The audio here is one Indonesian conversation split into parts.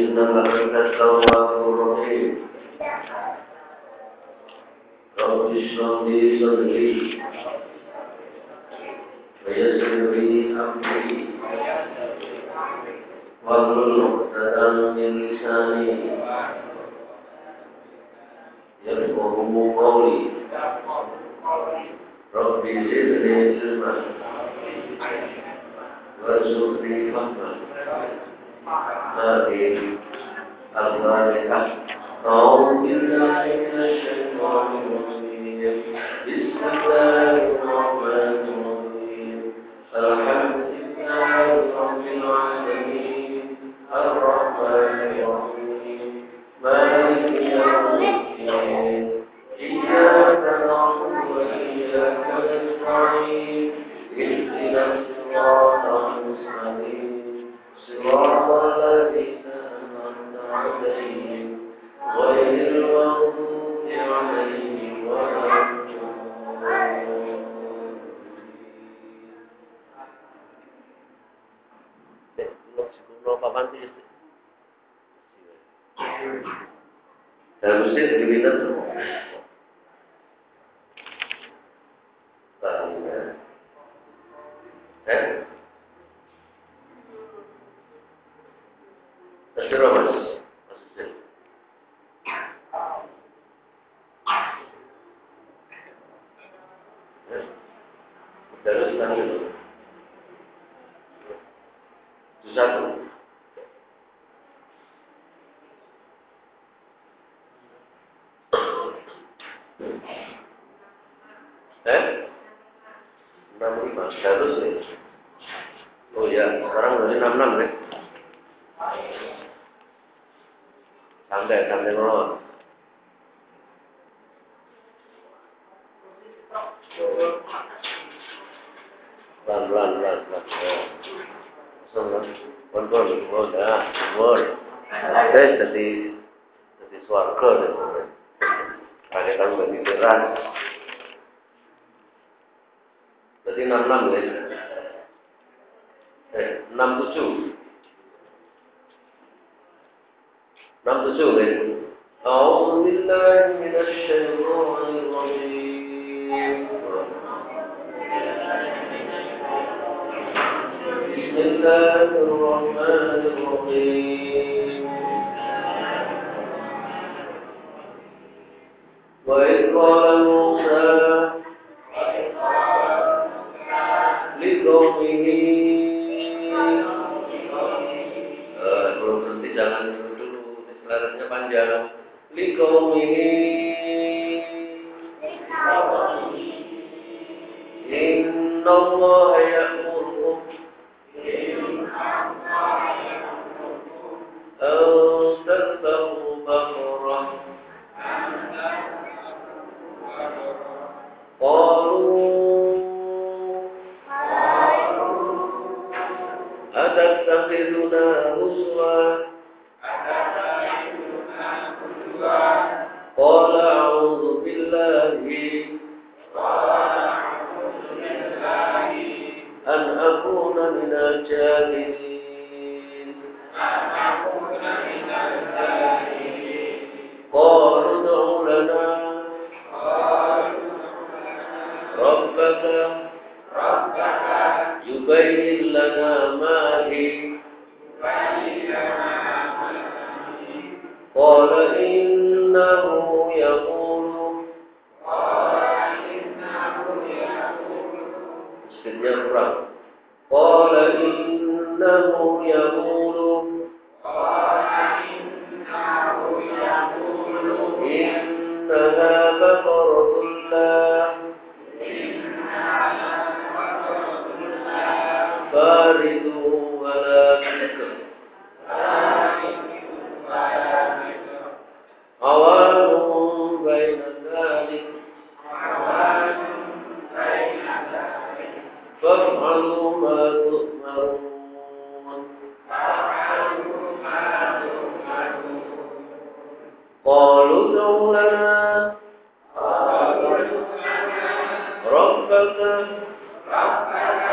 إنك أنت التواب الرحيم رب اشرح لي صدري ويسر لي أمري واحلل عقدة من لساني يفقهوا قولي رب زدني علما وارزقني فهما هذه الفاتحة أعوذ بالله من الشيطان الرجيم بسم الله الرحمن الرحيم الحمد لله رب العالمين الرحمن الرحيم مالك يوم الدين إياك نعبد وإياك نستعين اهدنا الصراط المستقيم صراط الذين أنعمت عليهم غير المغضوب عليهم ولا الضالين. Harusnya dilihat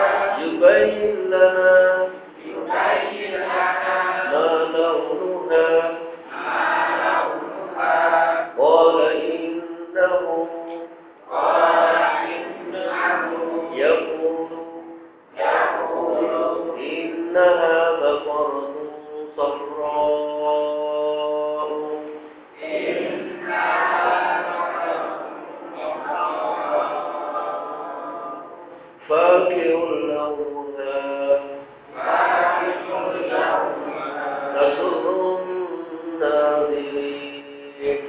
يبين لنا ما لونها بقرة صفراء فاكهة لونها تسر الناظرين.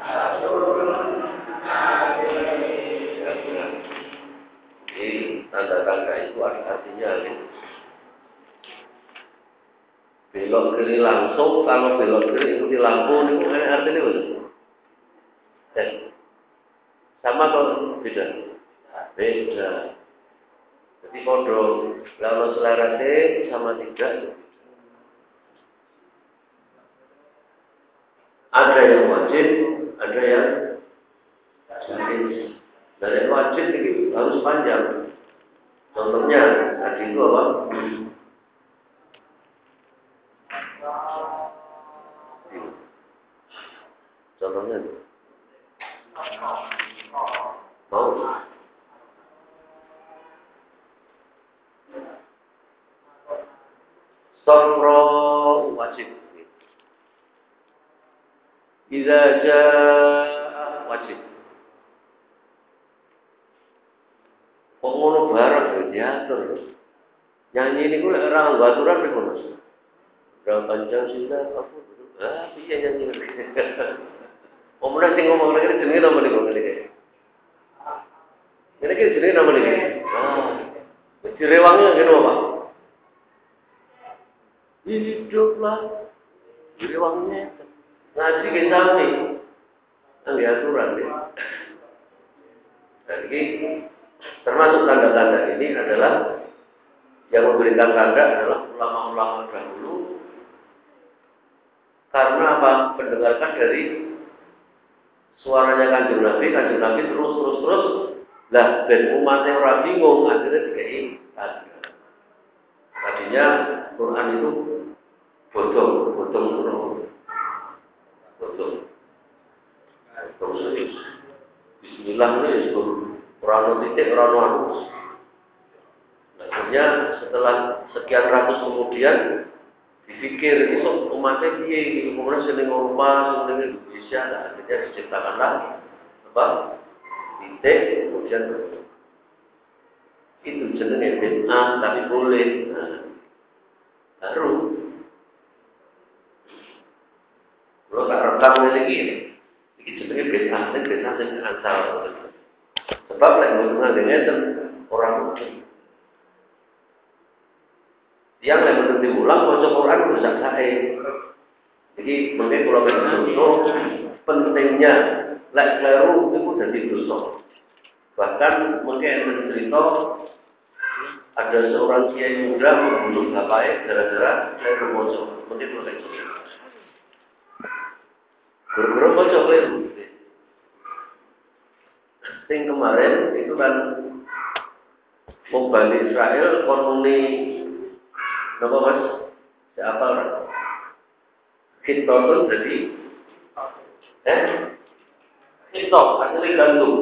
Jadi tanda-tanda itu artinya belok kiri langsung, kalau belok kiri ikuti lampu itu artinya betul. Sama atau beda? Beda. Jadi kodok kalau selera sama tidak. Ada yang wajib, ada yang jaiz. Dan yang wajib itu harus panjang. Contohnya tadi itu apa? Contohnya itu. Mau? Safra wajib. Idza jaa wajib. Kok ngono bareng diatur. Nyanyi ini kula ora ngaturan pripun Mas? Berapa panjang sila apa? Piye nyanyi. Omong sing ngomong lagi jenenge napa niku niki? Niki jenenge napa niki? Direwangnya ngene Pak. Hiduplah direwangnya. Ngaji ke sami. Nang aturan ya. Jadi termasuk tanda-tanda ini adalah yang memberikan tanda adalah ulama-ulama dahulu. Karena apa? Mendengarkan dari suaranya Kanjeng Nabi terus. Lah, ben umatnya ora bingung, akhirnya dikai tanda. Tadinya Quran itu bodong. Bismillah ini orang titik orang anus. Akhirnya setelah sekian ratus kemudian dipikir itu umatnya piye, kemudian sering rumah, sering Indonesia, akhirnya diciptakanlah apa? Titik kemudian itu jenenge bid'ah tapi boleh. Baru kalau tak rekam lagi ini jenenge bid'ah sing asal. Sebab lek ngono ngene orang mungkin yang lek diulang maca Quran bisa sae. Jadi mungkin kalau begitu pentingnya lek kleru itu jadi dosa. Bahkan mungkin mencerita ada seorang kiai muda membunuh bapaknya gara-gara kleru maca. Mungkin kalau begitu. Gara-gara maca kleru. Sing kemarin itu kan wong Bani Israel konmuni napa Mas? Siapa orang? Kita pun jadi kita asli gandum.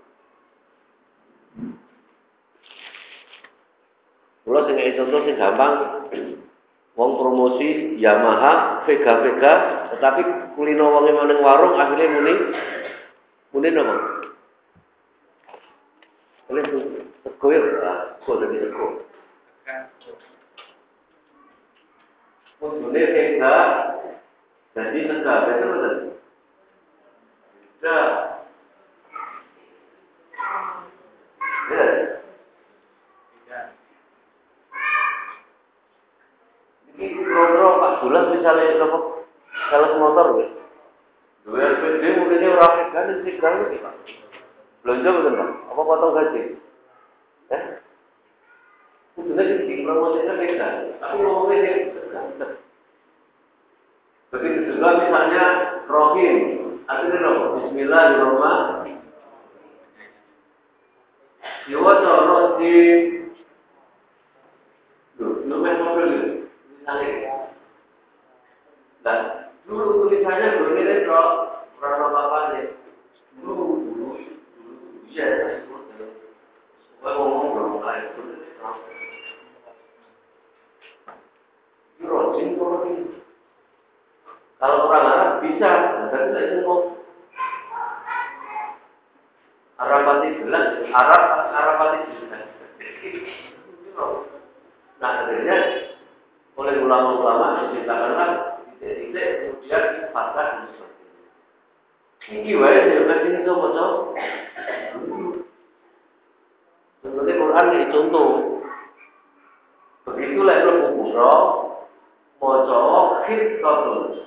Kalau sing contoh sing gampang wong promosi Yamaha, Vega, tetapi kulino wonge meneng warung akhirnya muni napa? Oleh itu, sego ya, sego lebih sego. Mungkin Vega jadi tegak, betul betul. Nah, ya. Ini kontrol Pak Bulan misalnya apa? Sales motor, gitu. Dua RPD mungkinnya orang Vega dan Vega itu Pak. Belanja betul Pak? Apa potong gaji? Sebenarnya di promosinya beda. Tapi ngomongnya begitu juga misalnya Rohim, artinya apa? Bismillahirrahmanirrahim. Diwaca Rohim. Nomor mobil misalnya. Dan dulu tulisannya berbeda kok. Orang apa nih? Dulu. Iya. Saya ngomong belum mulai. ini kalau ini. Kalau orang Arab bisa, berarti tidak cukup. Arabati jelas, Arabati jelas. Nah, akhirnya oleh ulama-ulama diciptakanlah titik-titik kemudian pasal dan sebagainya. Ini wae ya kan ini to maca. Sebenarnya Quran ini contoh. Begitu lek mlebu kura maca khitatul.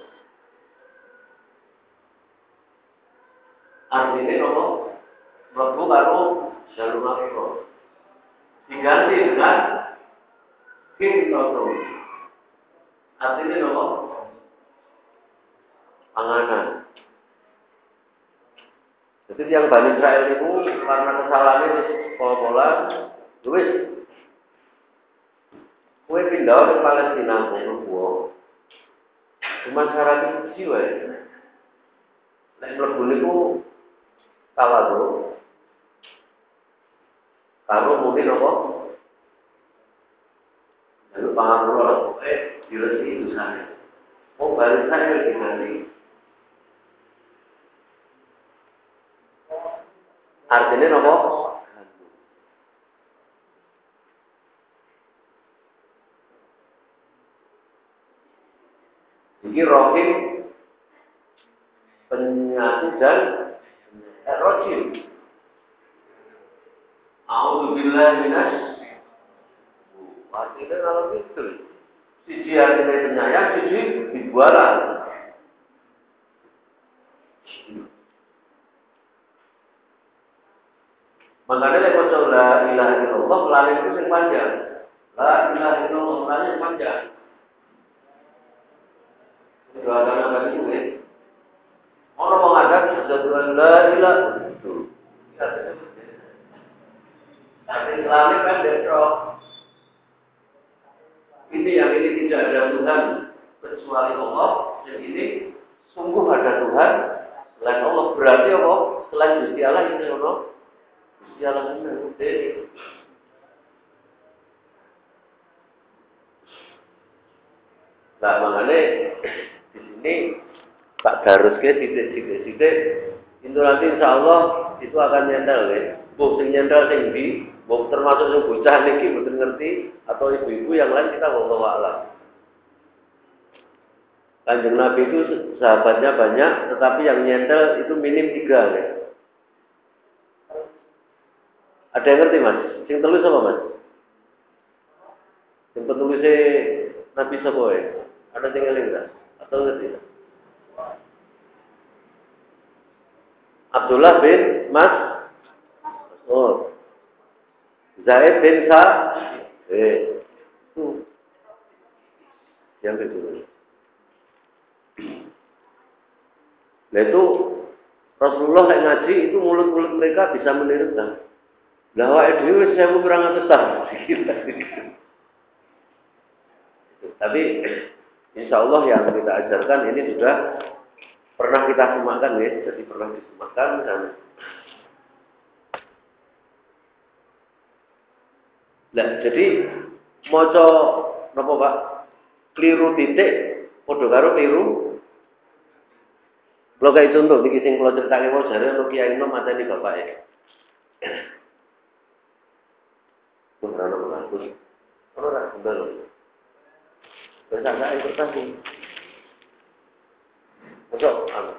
Artinya apa? Mlebu karo jalur makro. Diganti dengan khitatul. Artinya apa? Panganan. Jadi yang Bani Israel itu karena kesalahan itu pol-polan, wis kowe pindah ke Palestina mlebu. Cuma syarat kecil wae. Nek mlebu niku tawadhu. Karo mungkin apa? Lalu pangapura pokoke diresi dosane. Oh, Bani Israel diganti. Artinya apa? Jadi rohim penyatu dan rojim. A'udzubillah minas. Artinya kalau itu, siji artinya penyayang, siji dibualan. Makanya lek maca la ilaha illallah melalui itu yang panjang. La ilaha illallah melalui yang panjang. Dua agama tadi itu ya. Orang mengatakan sesuatu la ilaha itu. Tapi melalui pendek roh. Ini yang ini tidak ada Tuhan kecuali Allah. Yang ini sungguh ada Tuhan selain Allah. Berarti apa? Selain Gusti Allah ini Allah. Jalan benar, nah makanya di sini tak harus ke titik. Itu nanti insya Allah itu akan nyentel ya. Bukti nyentel tinggi, termasuk yang bocah niki betul ngerti atau ibu-ibu yang lain kita wallahu a'lam. Kanjeng Nabi itu sahabatnya banyak, tetapi yang nyentel itu minim 3 ya. Ada yang ngerti mas? Sing tulis apa mas? Yang penulisnya Nabi sapa ya? Ada yang ngeling enggak? Atau ngerti? Abdullah bin Mas Oh. Zaid bin itu yang kedua. Nah itu Rasulullah yang ngaji itu mulut-mulut mereka bisa menirukan. Lah awake dhewe 1200 tahun. Tapi insya Allah yang kita ajarkan ini sudah pernah kita semakkan ya, jadi pernah disemakkan dan nah jadi maca napa Pak? Keliru titik padha karo keliru. Kula kaya contoh niki sing kula critake wae jare ono Kiai Nom mateni bapake. Ora ono bagus. Ora bener. Bersamaan kertas ini. Masuk, anu.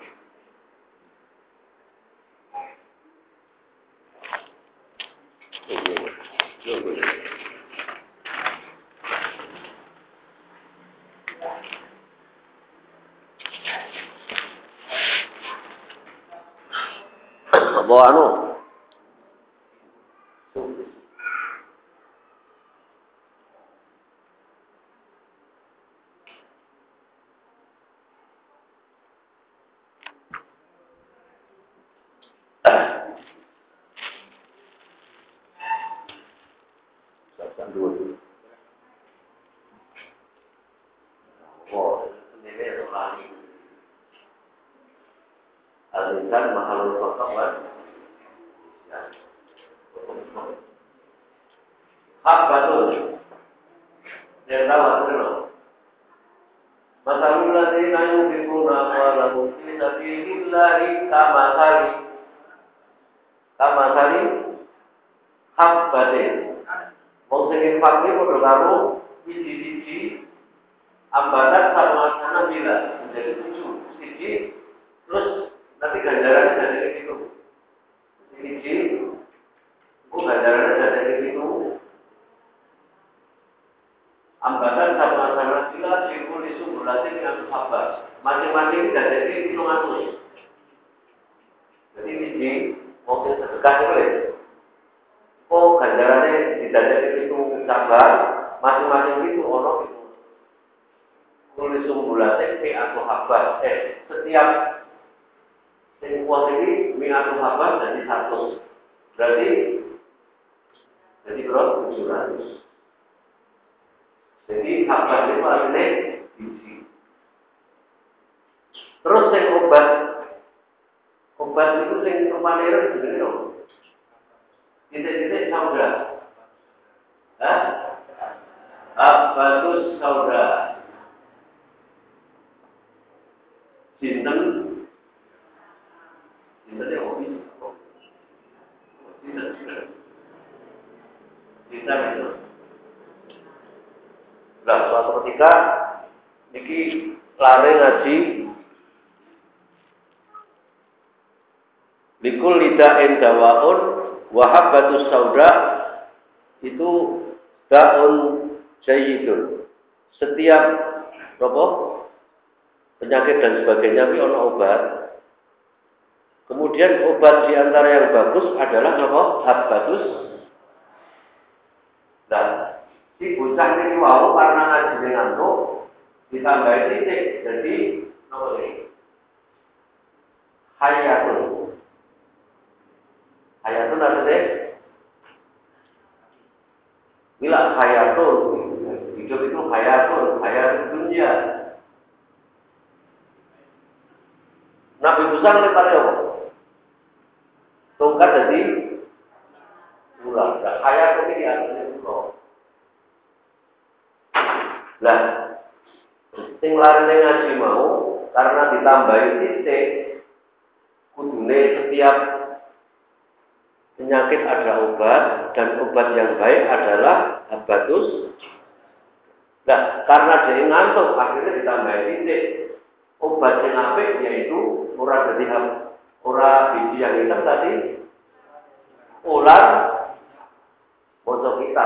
Apa anu? Dua. Oh, ini lagi. Al-insan mahalul khatawan. Hak betul. Dia tahu betul. Masalul ladzina yunfiquna amwalahum fi sabilillahi kamathali habbatin. Wong sing infak iki padha karo wiji-wiji ambatan sama bila menjadi 7 siji terus nanti ganjarannya dari itu. Siji ganjarannya dari itu. Ambatan sama bila sikul isu berlatih dengan sabar. Masing-masing dari 500. Jadi siji mau sedekah boleh. Oh ganjarannya didadari itu sabar, masing-masing itu ono itu. Tulis sumbulatin mi atau habar. Setiap kuat ini mi atau habar jadi 100. Jadi berapa? 700. Jadi habar itu artinya biji. Terus yang obat itu yang kemarin begini loh. Titik-titik saudara. Abatus saudara. Sinten ya hobi. Sinten itu. Nah, suatu ketika niki lare ngaji likul lidain dawaun wahabbatus sauda itu daun jayyidun. Setiap penyakit dan sebagainya itu ada obat. Kemudian obat di antara yang bagus adalah habbatus. Dan si bocah ini mau karena ngaji ngantuk ditambah titik jadi hayatun. Hayatun artinya bila hayatun hidup itu hayatun dunia. Nabi Musa lempar apa? Tongkat jadi ular. Nah, hayatun ini artinya ular. Lah, sing larene ngaji mau karena ditambahi titik kudune setiap penyakit ada obat dan obat yang baik adalah habbatus. Nah, karena dia ngantuk akhirnya ditambah titik. Obat yang apik yaitu ora biji yang hitam tadi ular moco kita.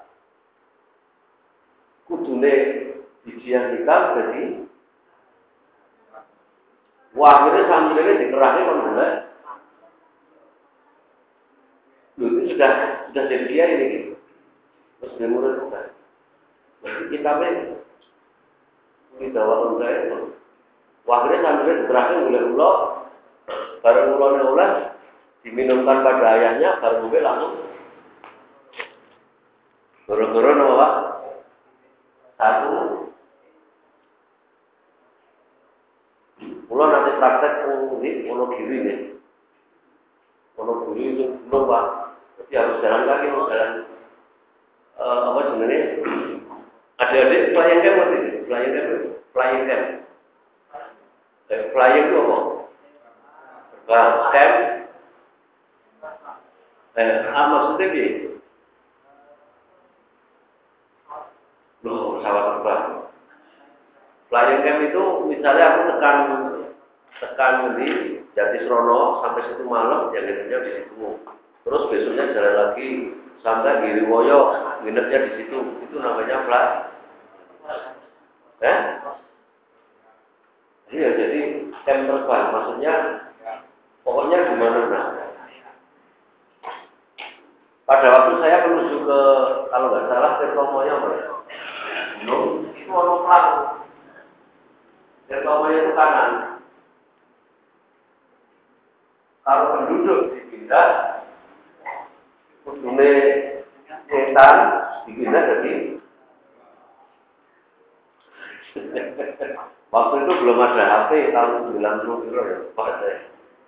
Kudune biji yang hitam jadi akhirnya sambilnya dikerahkan menolak. Itu sudah jadi dia ini. Terus dia murid bukan. Berarti kita kita waktu saya itu. Akhirnya sambilnya dikerahkan oleh Allah. Barang ulangnya ulas diminumkan pada ayahnya, baru gue langsung goro-goro nama Pak. Satu. Ulang nanti praktek ini, Wonogiri nih. Wonogiri itu belum Pak. Jadi harus jalan kaki, harus jalan apa sebenarnya? Adik-adik flying camp masih flying camp. Flying itu apa? Camp. Maksudnya gini. Loh, pesawat terbang. Flying camp itu misalnya aku tekan di Jatisrono sampai situ malam, yang nginepnya di situ. Terus besoknya jalan lagi sampai Giriwoyo, nginepnya di situ. Itu namanya Iya, jadi camp terbang, maksudnya pokoknya di mana-mana. Pada waktu saya menuju ke, kalau nggak salah, Tirtomoyo, Gunung, itu orang pelaku. Tirtomoyo itu kanan. Kalau penduduk dipindah, kudune setan dipindah jadi. Waktu itu belum ada HP tahun 90 kilo ya, Pak saya.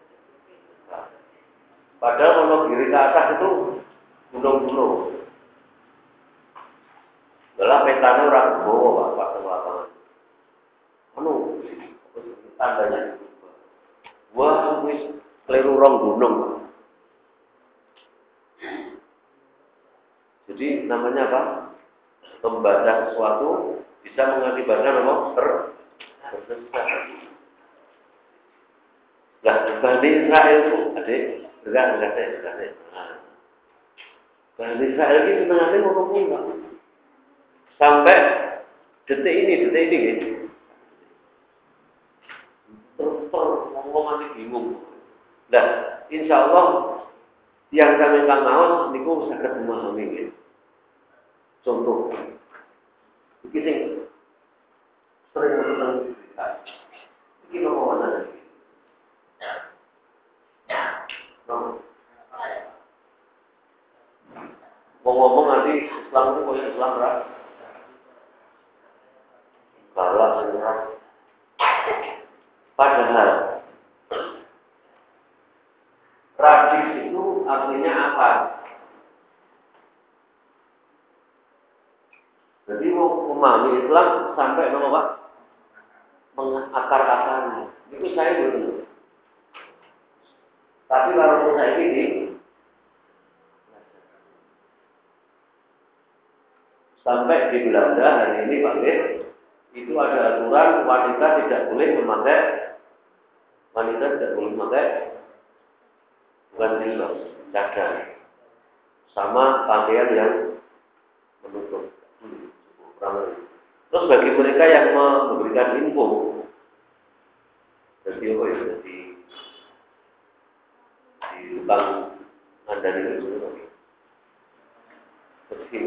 Padahal Wonogiri ke atas itu gunung-gunung. Dalam petanya orang bawa Pak, Pak lapangan. katanya. Wah, wis keliru rong gunung. Jadi namanya apa? Membaca sesuatu bisa mengakibatkan apa? Tersesat. Lah, Bani Israel itu, adik, enggak. Bani Israel itu sebenarnya ngomong enggak. Sampai detik ini gitu. Terus ngomong nanti bingung. Nah, insya Allah yang kami mau niku saged memahami gitu. Contoh, ini sering menentang cerita. Ini ngomong mana? Ngomong nanti Islam itu kok Islam lah. Galak senyap. Padahal radis itu artinya apa? Jadi mau memahami Islam sampai nama Pak mengakar-akarnya. Itu saya belum. Tapi kalau saya ini sampai di Belanda hari ini Pak itu ada aturan wanita tidak boleh memakai bukan jilbab, cadar, sama pakaian yang menutup. Terus bagi mereka yang memberikan info, jadi apa ya, di tukang ngandani itu bersih,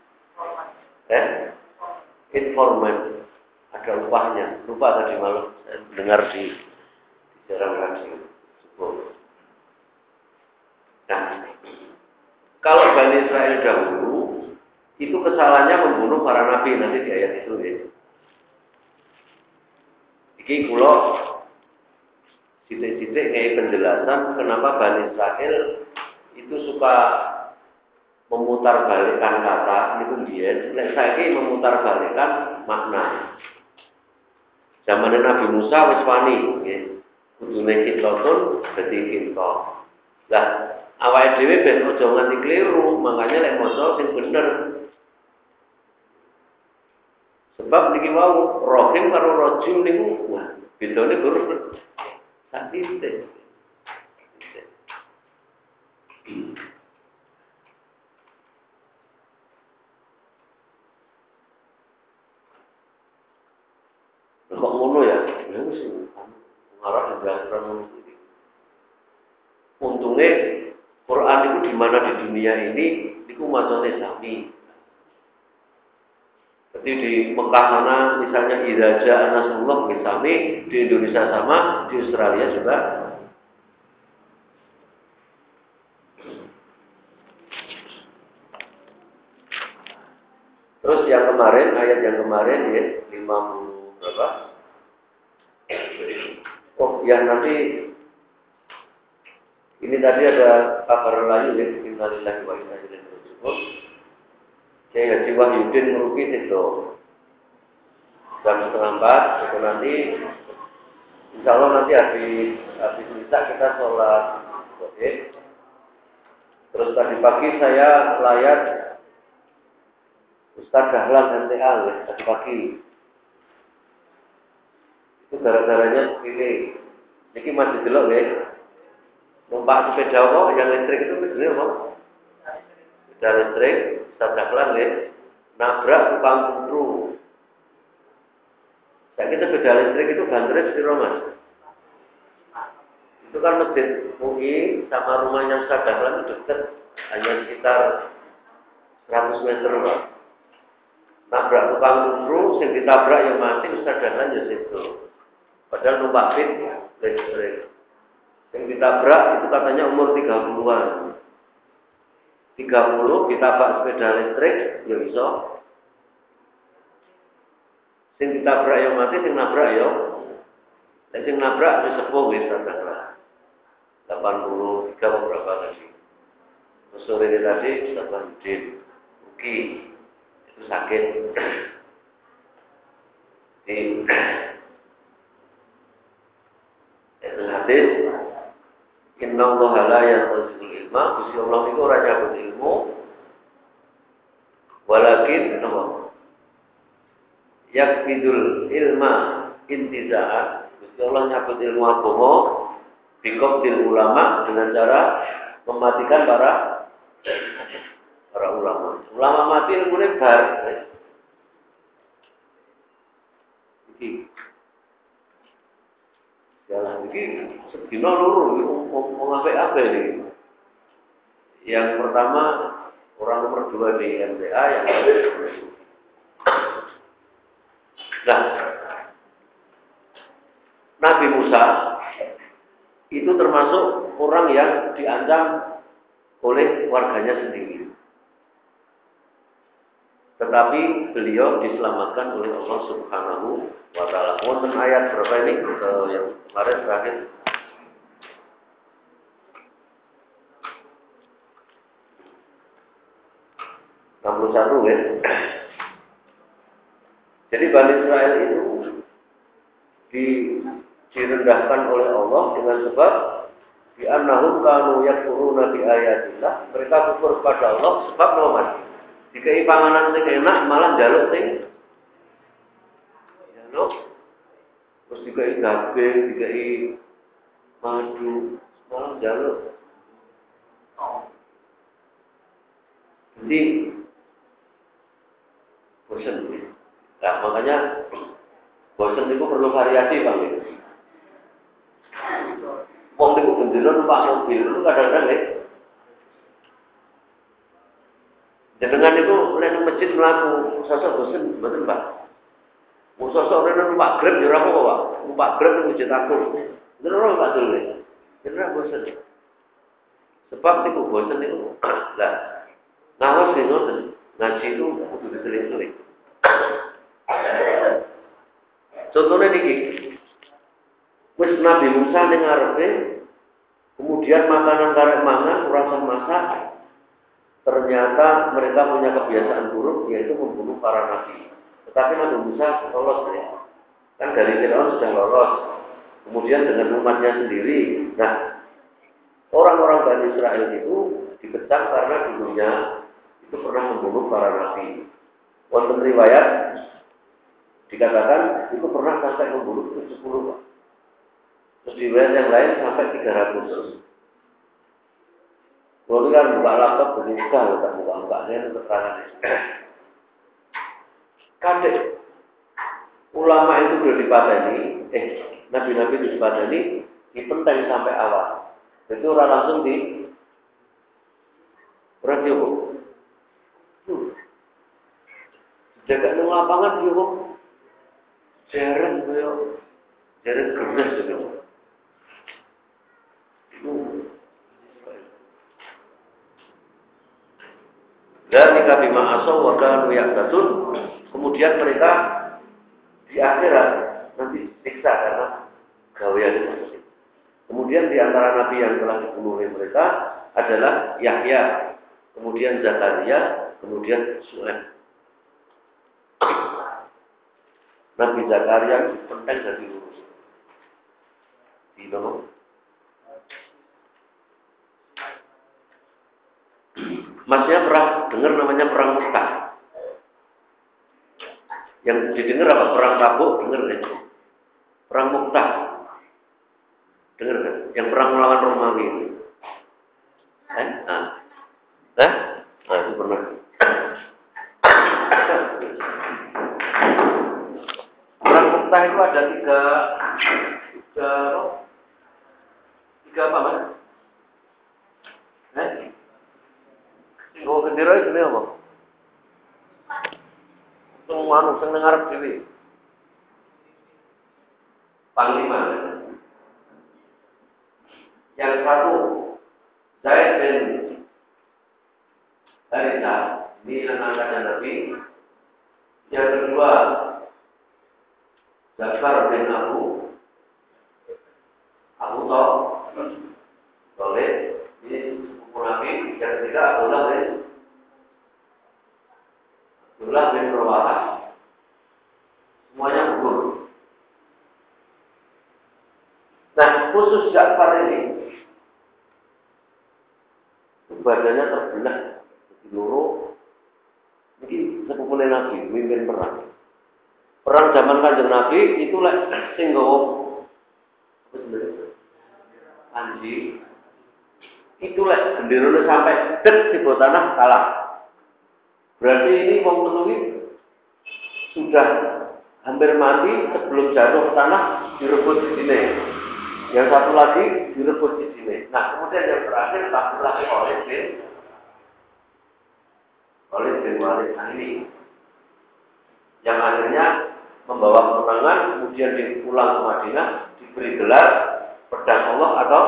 informan, ada upahnya. Lupa tadi malam saya dengar di siaran radio. Nah, kalau Bani Israel dahulu itu kesalahannya membunuh para nabi nanti di ayat itu ya. Iki kula titik-titik ngei penjelasan kenapa Bani Israel itu suka memutarbalikkan kata itu biyen, nek saiki memutarbalikkan makna. Zaman Nabi Musa wis wani nggih. Kudune kitotun dadi kinto. Lah, awake dhewe ben aja nganti kliru, makanya lek maca sing bener. Sebab niki wau rohim karo rojim niku wah, bedane huruf sak titik. Kok ngono ya? Ya wis ngarep ndang ngono iki. Untunge Quran itu di mana di dunia ini niku macane sami. Jadi di Mekah sana misalnya Idza Jaa Nasrullah sami, di Indonesia sama, di Australia juga. Terus yang kemarin, ayat yang kemarin ya 50 berapa? Oh, yang nanti ini tadi ada kabar lain ya, innalillahi wa inna ilaihi raji'un. Saya Haji Wahyudin Nurki itu jam 3:30 itu nanti insya Allah nanti habis bisa kita sholat. Oke. Terus tadi pagi saya layar Ustaz Dahlan MTA ya, tadi pagi. Itu gara-garanya pilih. Ini masih delok ya. Numpak sepeda apa yang listrik itu sebenarnya apa? Sepeda listrik, Ustaz Dahlan ya. Nabrak tukang kutru. Saya kita sepeda listrik itu banternya di Mas. Itu kan masjid UI sama rumahnya Ustaz Dahlan itu dekat, hanya sekitar 100 meter Pak. Nabrak tukang kutru, yang ditabrak yang mati Ustaz Dahlan ya situ. Padahal numpak fit listrik. Yang ditabrak itu katanya umur 30-an. 30 ditabrak sepeda listrik, ya bisa. Sing ditabrak yang mati, sing nabrak ya. Sing nabrak wis sepuh wis sadar. 83 beberapa tadi. Sore ini tadi Ustaz Din Uki itu sakit. hadis Inna Allah la yantazi'ul ilma, Gusti Allah itu ora nyabut ilmu, walakin yakbidul ilma intiza'an. Gusti Allah nyabut ilmu agama biqabdil ulama dengan cara mematikan para ulama. Ulama mati ilmune bar. Iki jalan iki sedina loro mau apik-apik iki. Yang pertama orang nomor 2 di MTA yang nah, Nabi Musa itu termasuk orang yang diancam oleh warganya sendiri. Tetapi beliau diselamatkan oleh Allah Subhanahu wa Ta'ala. Wonten ayat berapa ini? Yang kemarin terakhir. satu ya. Jadi Bani Israel itu direndahkan oleh Allah dengan sebab di annahum kanu yakfuruna bi ayatillah. Mereka kufur kepada Allah sebab noman. Dikai panganan sing enak malah njaluk sing njaluk. Terus dikai daging, dikai madu, malah njaluk. Jadi bosan. Nah, makanya bosan itu perlu variasi, Bang. Wong itu gendera numpak mobil itu kadang-kadang jenengan itu lek masjid mlaku sosok bosen mboten, Pak. Sosok rene numpak Grab ya ora apa, Pak. Numpak Grab ning masjid aku. Jenengan Pak dulu. Jenengan bosen. Sebab niku bosen niku. Lah, ngawas niku ngaji itu kudu diseling-seling. Contohnya niki. Wis Nabi Musa ning ngarepe kemudian makanan karek mangan rasa masak. Ternyata mereka punya kebiasaan buruk yaitu membunuh para nabi. Tetapi Nabi Musa lolos ya. Kan dari Firaun sudah lolos. Kemudian dengan umatnya sendiri. Nah, orang-orang Bani Israel itu dikecam karena dulunya itu pernah membunuh para nabi. Wonten riwayat dikatakan itu pernah sampai membunuh 70. Terus riwayat yang lain sampai 300. Kalau kan buka laptop berbuka, tak buka-bukanya itu keterangan. Kadek ulama itu sudah dipateni, nabi-nabi itu dipateni, dipenteng sampai awal. Itu orang langsung di dihukum. Jaga di lapangan dihukum. Jarang gerdes gitu. Dan jika bima asaw wa kanu ya'tadun, kemudian mereka di akhirat nanti siksa karena gawean itu. Kemudian di antara nabi yang telah dibunuh oleh mereka adalah Yahya, kemudian Zakaria, kemudian Sulaim. Nabi Zakaria penting dari lurus. Di mana? Masnya pernah dengar namanya perang Mu'tah. Yang didengar apa? Perang Tabuk, dengar ya? Perang Mu'tah. Dengar kan? Yang perang melawan Romawi itu. Nah, itu pernah. Perang Mu'tah itu ada tiga apa, Mas? Oh, gendera itu apa? Semua sing ngarep dhewe. Panglima. Yang satu Zaid bin Haritha, ini anak-anaknya Nabi. Yang kedua Ja'far bin Abu Thalib, ini sepupu Nabi. Yang ketiga Abdullah bin Rawahah. Semuanya gugur. Nah, khusus Ja'far ini badannya terbelah di loro. Ini sepupunya Nabi, mimpin perang. Perang zaman Kanjeng Nabi itu sing nggawa anji. Itu genderone sampai dek di bawah tanah kalah. Berarti ini wong telu sudah hampir mati sebelum jatuh ke tanah direbut di sini. Yang satu lagi direbut di sini. Nah, kemudian yang terakhir laki-laki oleh bin Walid ini yang akhirnya membawa kemenangan, kemudian dipulang ke Madinah, diberi gelar pedang Allah atau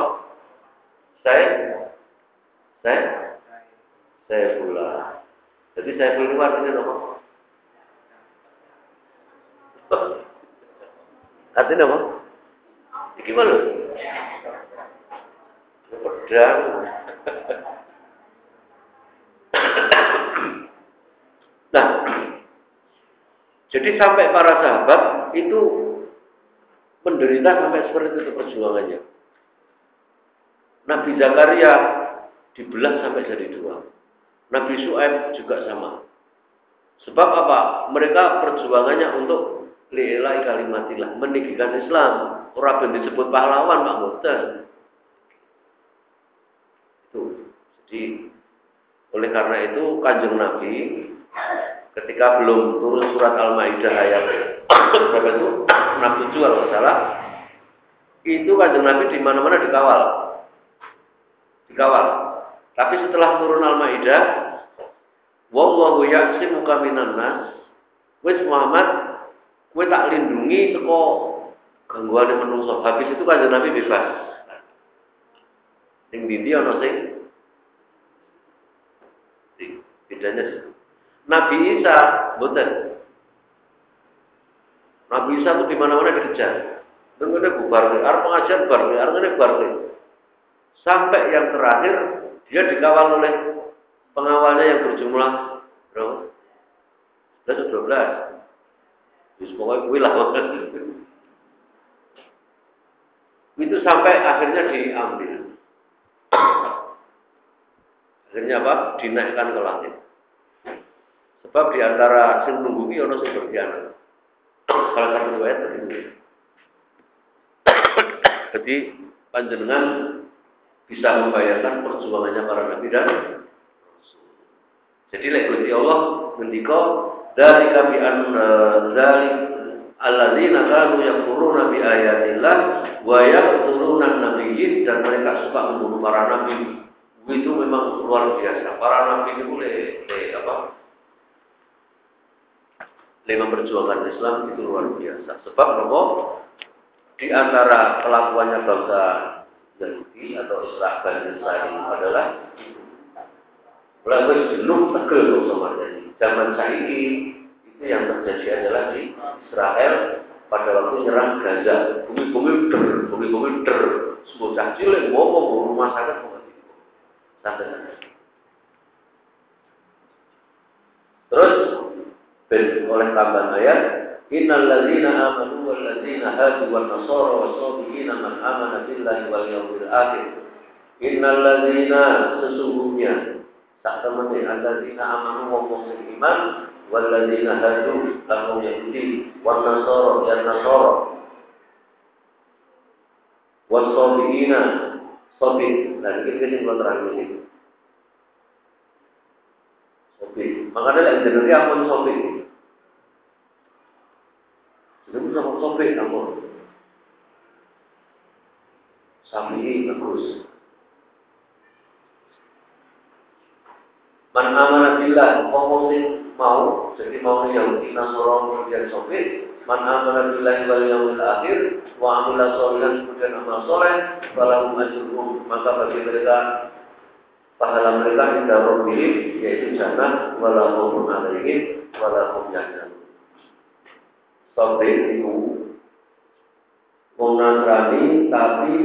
Saifullah. Jadi Saifullah itu artinya apa? Artinya apa? Gimana? Pedang. Nah, jadi sampai para sahabat itu menderita sampai seperti itu perjuangannya. Nabi Zakaria dibelah sampai jadi dua. Nabi Syuaib juga sama. Sebab apa? Mereka perjuangannya untuk li'ilai kalimatillah, meninggikan Islam. Orang yang disebut pahlawan, Pak Muhtar. Itu. Jadi, oleh karena itu Kanjeng Nabi ketika belum turun surat Al-Maidah ayat berapa itu? 67 kalau nggak salah. Itu Kanjeng Nabi di mana-mana dikawal. Tapi setelah turun Al-Maidah, wallahu ya'simuka minan nas, wis Muhammad, kowe tak lindungi saka gangguane menungso. Habis itu Kanjeng Nabi bebas. Sing ndi ana sing bedanya situ. Nabi Isa mboten. Nabi Isa itu di mana-mana dikejar. Ngene bubar, arep pengajian bar, ngene bar. Sampai yang terakhir dia dikawal oleh pengawalnya yang berjumlah berapa? 12. Wis pokoke kuwi lah. Itu sampai akhirnya diambil. Akhirnya apa? Dinaikkan ke langit. Sebab di antara sing nunggu ki ana sing berkhianat. Salah satu riwayat begini. Jadi panjenengan bisa membayangkan perjuangannya para nabi dan rasul. Jadi lek Gusti Allah ngendika dzalika bi dzalik alladzina kanu yakfuruna bi ayatillah wa yaqtuluna nabiyyin, dan mereka suka membunuh para nabi. Itu memang luar biasa. Para nabi itu memperjuangkan Islam itu luar biasa. Sebab apa? Di antara kelakuannya bangsa Yahudi atau Israel adalah mulai jenuh tegel sama jadi. Zaman saiki itu yang terjadi adalah di Israel pada waktu nyerang Gaza. Bumi-bumi der, semua cilik ngomong rumah sakit sampai sana. Terus oleh tambahan ayat, innal ladzina amanu wal ladzina hadu wan nasara was-sabiina man amana billahi wal yawmil akhir. Innal ladzina, sesungguhnya sak temene alladzina amanu wong sing iman wal ladzina hadu lan Yahudi wan nasara yan nasara was-sabiina sabi. Nah iki sing terang ini. Sabi. Makanya lek jenenge ampun sabi. Itu sama sobek namun Syafi'i bagus. Man amana billah, sing mau jadi mau Yahudi Nasara kemudian sobek. Man amana billahi wal yawmil akhir wa amila sholihan kemudian amal soleh, falahum ajruhum, maka bagi mereka pahala mereka inda rabbihim, yaitu jannah, wala khaufun alaihim wala hum yahzanun. Sobek itu wong Nasrani tapi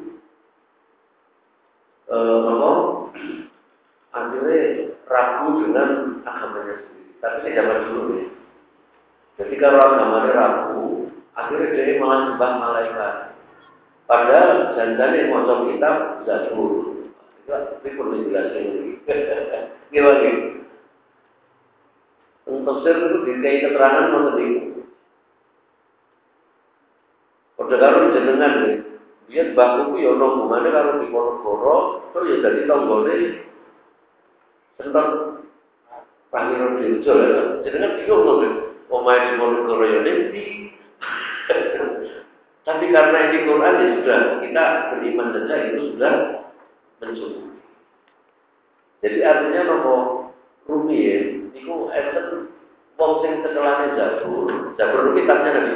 akhirnya ragu dengan agamanya sendiri. Tapi ini zaman dulu ya. Jadi kalau agamanya ragu, akhirnya dia malah nyembah malaikat. Padahal janjane maca kitab Zabur. Itu perlu dijelasin lagi. Gimana? Untuk tafsir itu dikai keterangan ngoten iki. Padha karo jenengan nggih. Biyen mbahku ku ya ono hubungane karo Diponegoro, terus ya dadi tanggane sentot Pangeran Dirjo ya. Jenengan bingung lho, omahe Diponegoro ya ndi. Tapi karena ini Quran ya sudah, kita beriman saja itu sudah mencukupi. Jadi artinya nopo rumiyin niku enten wong sing tekelane Zabur. Zabur itu kitabnya Nabi.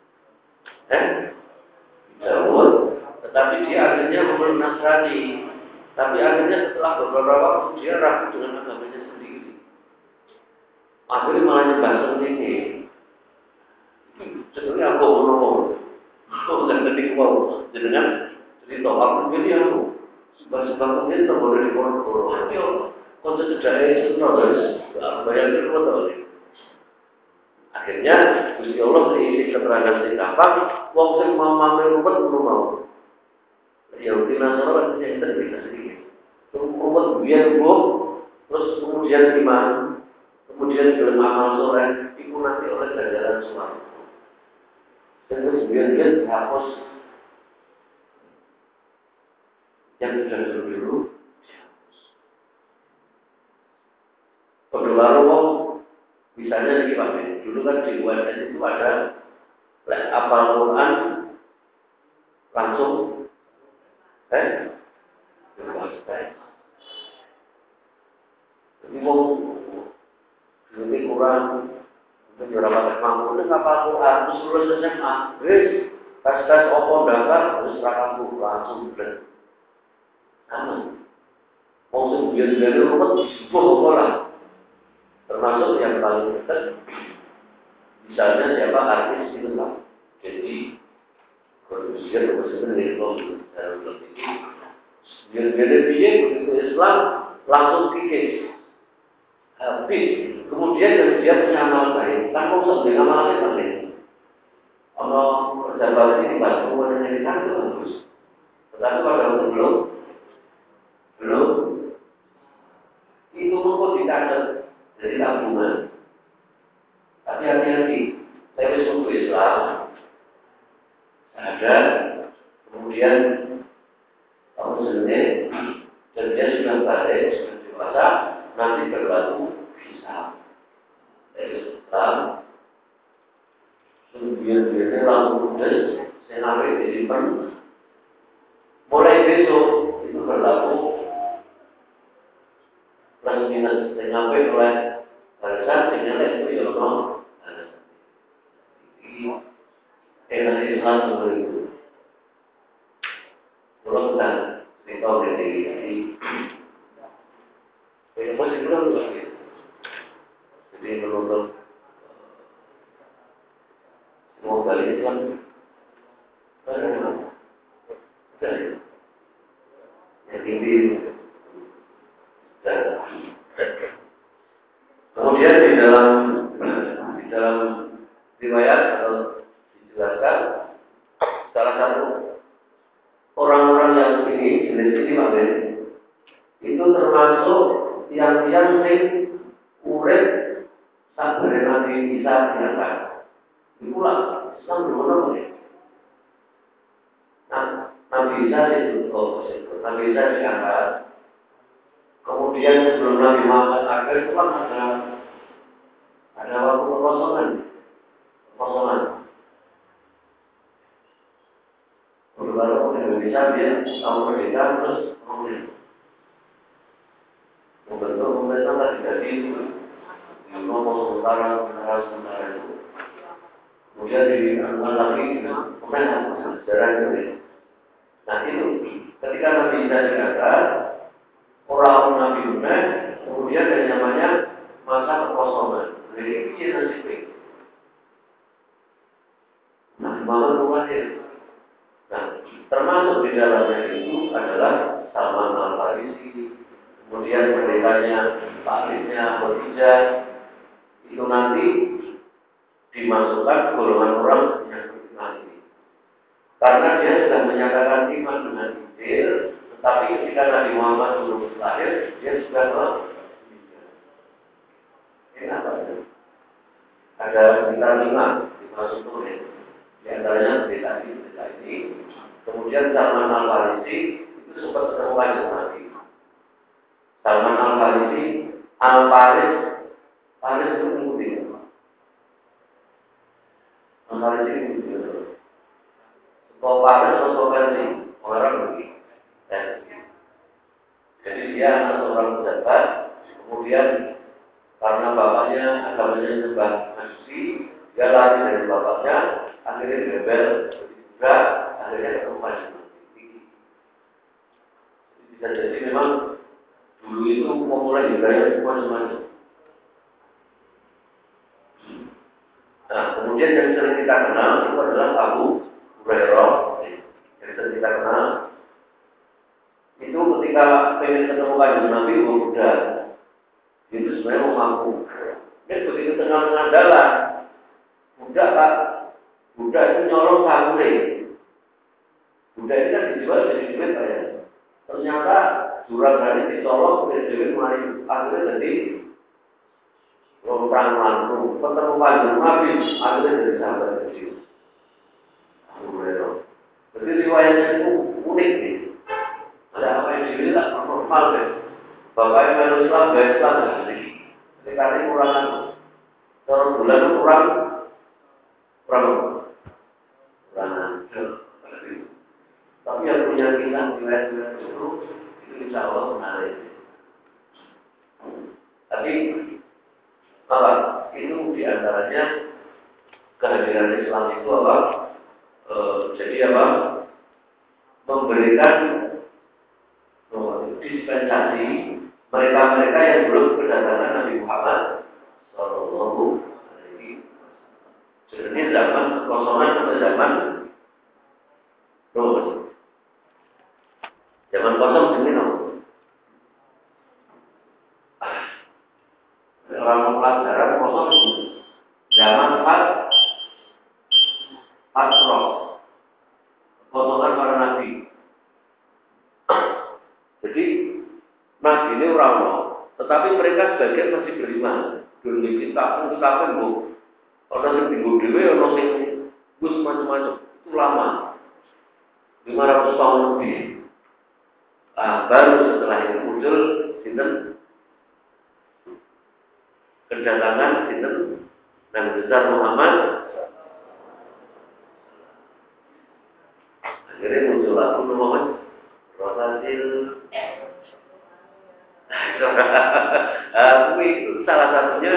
Zabur, tetapi dia akhirnya memeluk Nasrani. Tapi akhirnya setelah beberapa waktu dia ragu dengan agamanya sendiri. Akhirnya malah nyembah sendiri. Sebenarnya aku ngomong, aku nggak ngerti kau dengan cerita aku ini aku sebab mungkin tak boleh dikorek-korek. Ayo, kau tidak itu terus, bayar dulu tahu. Akhirnya Gusti Allah diisi keterangan sing gampang, wong sing mau mamer ruwet belum mau. Ya udah Nasrani kan yang terbeda sedikit. Ruwet biar bom, terus kemudian iman, kemudian dalam amal soleh, itu nanti oleh ganjaran suara. Dan kemudian dia dihapus yang sudah dulu dihapus. Kedua wong misalnya di Pak, dulu kan di UNS itu ada apal Quran langsung jadi wong dulu kurang beberapa mampu itu apal Quran terus lulus SMA, tes opo daftar terus rakamku langsung bener. Aman. Wong sing biyen ruwet disubuh sekolah. Termasuk yang paling dekat, misalnya siapa artis Islam. Jadi, produser sebenarnya kalau dalam ini, biar dia begitu Islam langsung kikis, habis. Kemudian dia punya amal baik, kan konsep dengan amalnya baik. Kalau pejabat ini bantu menyediakan itu bagus. Tetapi pada waktu belum, itu kok dicatat. Jadi tabungan. Tapi hati-hati. Saya masuk Islam. Ada. Kemudian kamu sendiri. Dan dia sudah balik, sudah dewasa. Nanti berlaku hisab. Dari Islam. Kemudian dia langsung ludes. Saya sampai disimpan. Mulai besok itu berlaku plus minus. Saya sampai mulai balasan ternyata itu ya Allah. Enak Islam seperti itu. Kalau kita cerita dari ini masih belum lagi. Jadi menurut semua kali Islam yang tinggi. Kemudian di dalam riwayat atau dijelaskan salah satu orang-orang yang ini jenis ini maksudnya itu termasuk yang sing urip sabare Nabi Isa diangkat. Itulah Islam benar-benar ya. Nah, Nabi Isa itu Nabi Isa diangkat. Kemudian sebelum Nabi Muhammad akhir itu kan ada waktu kekosongan. Baru Indonesia dia tahun merdeka terus kemudian membentuk pemerintah tadi jadi ngomong sementara itu. Kemudian dilakukan lagi dengan pemerintah sejarah itu. Nah itu ketika Nabi Isa diangkat orang Nabi Muhammad kemudian ada namanya masa kekosongan. Jadi ini nasib. Nabi Muhammad lahir. Nah, termasuk di dalamnya itu adalah Salman Al-Farisi, kemudian pendetanya, Pak-Alisnya, Khadijah, itu nanti dimasukkan golongan orang yang beriman ini. Karena dia sudah menyatakan iman dengan Injil, tetapi ketika Nabi Muhammad belum lahir, dia sudah meninggal. Ini apa itu? Ada sekitar 5 sumber. Di antaranya berita ini. Kemudian Salman Al-Farisi itu sempat ketemu dengan Nabi. Salman Al-Farisi, Al-Faris itu mengikuti. Al-Farisi mengikuti. Al-Faris atau Farisi, orang begini. Jadi dia anak seorang pejabat, kemudian karena bapaknya agamanya sembah Majusi, dia lari dari bapaknya, akhirnya rebel, juga akhirnya ketemu Majusi. Bisa jadi memang dulu itu memulai budaya macam-macam. Nah, kemudian yang sering kita kenal itu adalah Abu Hurairah. Yang sering kita kenal itu ketika pengen ketemu kanjeng Nabi, udah itu sebenarnya mau mampu. Dan begitu tengah-tengah jalan, budak itu nyolong sangre. Budak ini kan dijual jadi duit ya. Ternyata juragan ini dicolong jadi duit mulai akhirnya jadi perang langsung ketemu kanjeng Nabi, akhirnya jadi sahabat kecil. Jadi riwayatnya itu unik nih. Ada apa yang dibilang normal deh. Bapak yang Islam, gaya Islam jadi. Ketika ini kurangan, orang bulan kurang. Tapi yang punya kita riwayat-riwayat itu insya Allah menarik. Tapi apa? Itu diantaranya kehadiran Islam itu apa? Jadi apa? Memberikan dispensasi mereka-mereka yang belum kedatangan Nabi Muhammad Sallallahu Alaihi Wasallam. Jadi ini zaman kekosongan atau zaman zaman kosong ini orang pelajaran kosong zaman Patros kosongan para nabi. Jadi nabi ini orang tetapi mereka sebagian masih beriman. Dunia kita pun bu, orang yang tinggal dewe, orang yang bus macam-macam itu lama 500 tahun lebih. Baru setelah itu muncul sinten kedatangan sinten Nabi besar Muhammad. Akhirnya muncul lagu Muhammad Rasul. Itu salah satunya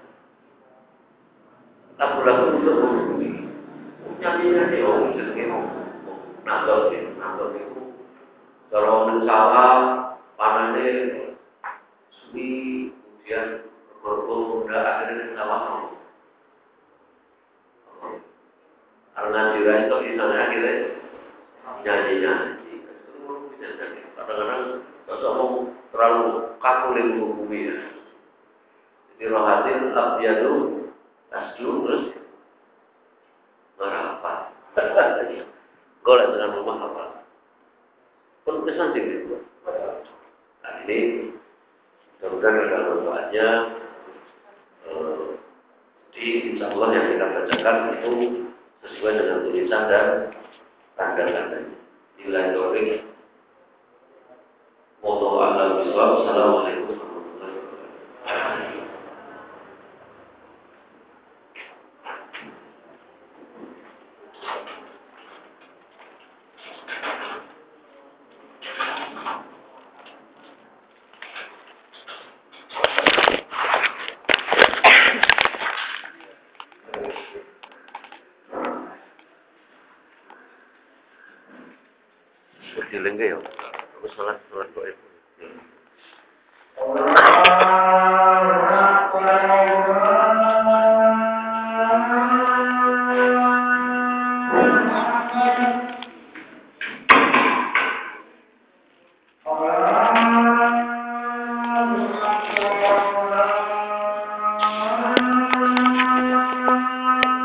lagu-lagu untuk menghubungi nyanyi-nyanyi nonton itu kalau mensalah panane suwi kemudian berbeda akhirnya sawah karena juga itu di sana akhirnya nyanyi-nyanyi kadang-kadang kalau terlalu kaku menghubungi ya. Jadi rohatin abdiadu tasdu terus berapa? Golek dengan rumah apa? Pun kesan sih. Nah ini mudah-mudahan ada manfaatnya. Di insya Allah yang kita bacakan itu sesuai dengan tulisan dan tanda-tandanya. Nilai doring. Wallahu a'lam bishawab. Assalamualaikum warahmatullahi wabarakatuh. Dilengke ya. Salat doa.